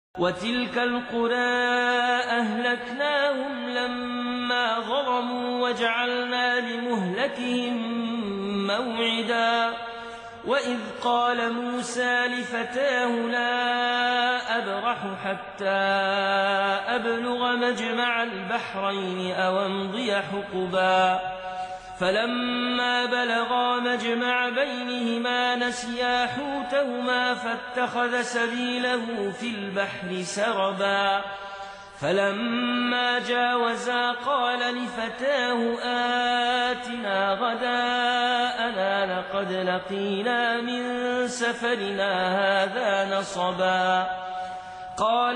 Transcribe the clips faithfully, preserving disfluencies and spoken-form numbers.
وتلك القرى أهلكناهم لما ظلموا وجعلنا لمهلكهم موعدا وإذ قال موسى لفتاه لا أبرح حتى أبلغ مجمع البحرين أو أمضي حقبا فلما بلغا مجمع بينهما نسيا حوتهما فاتخذ سبيله في البحر سربا فلما جاوزا قال لفتاه آتنا غداءنا لقد لقينا من سفرنا هذا نصبا قال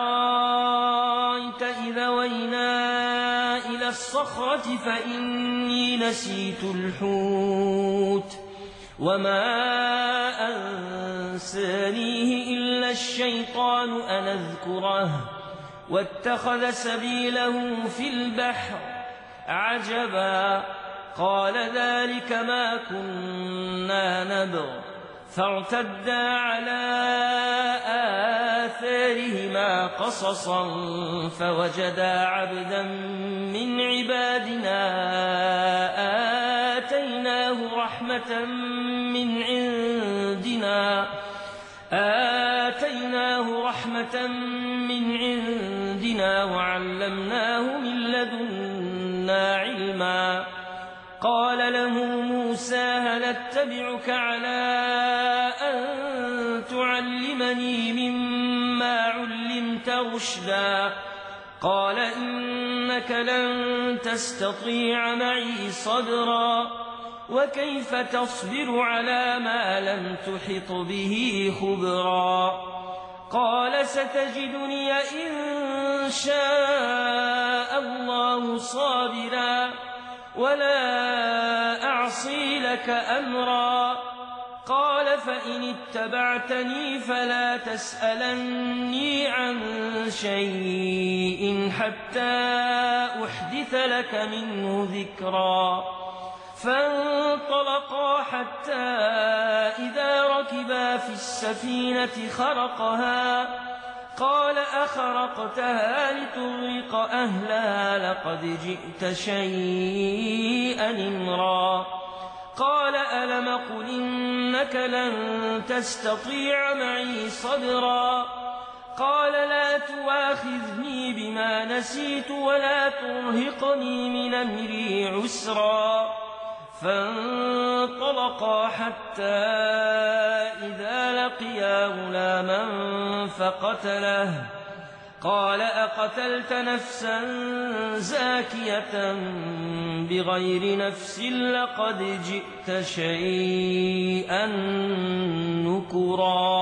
أرايت إذا وينا إلى الصخرة فإني نسيت الحوت وما أنسانيه إلا الشيطان أن أذكره واتخذ سبيله في البحر عجبا قال ذلك ما كنا نبغ فارتدا على آثارهما قصصا فوجدا عبدا من عبادنا آتيناه رحمة من عندنا آتيناه رحمة من عندنا وعلمناه من لدنا علما قال له موسى هل اتبعك على أن تعلمني مما علمت رشدا قال إنك لن تستطيع معي صبرا وكيف تصبر على ما لم تحط به خبرا قال ستجدني إن شاء الله صابرا ولا أعصي لك أمرا قال فإن اتبعتني فلا تسألني عن شيء حتى أحدث لك منه ذكرا فانطلقا حتى إذا ركبا في السفينة خرقها قال أخرقتها لتغرق أهلها لقد جئت شيئا إمرا قال ألم قل إنك لن تستطيع معي صبرا قال لا تواخذني بما نسيت ولا ترهقني من أمري عسرا فانطلقا حتى إذا لقيا غلاما فقتله قال أقتلت نفسا زاكية بغير نفس لقد جئت شيئا نكرا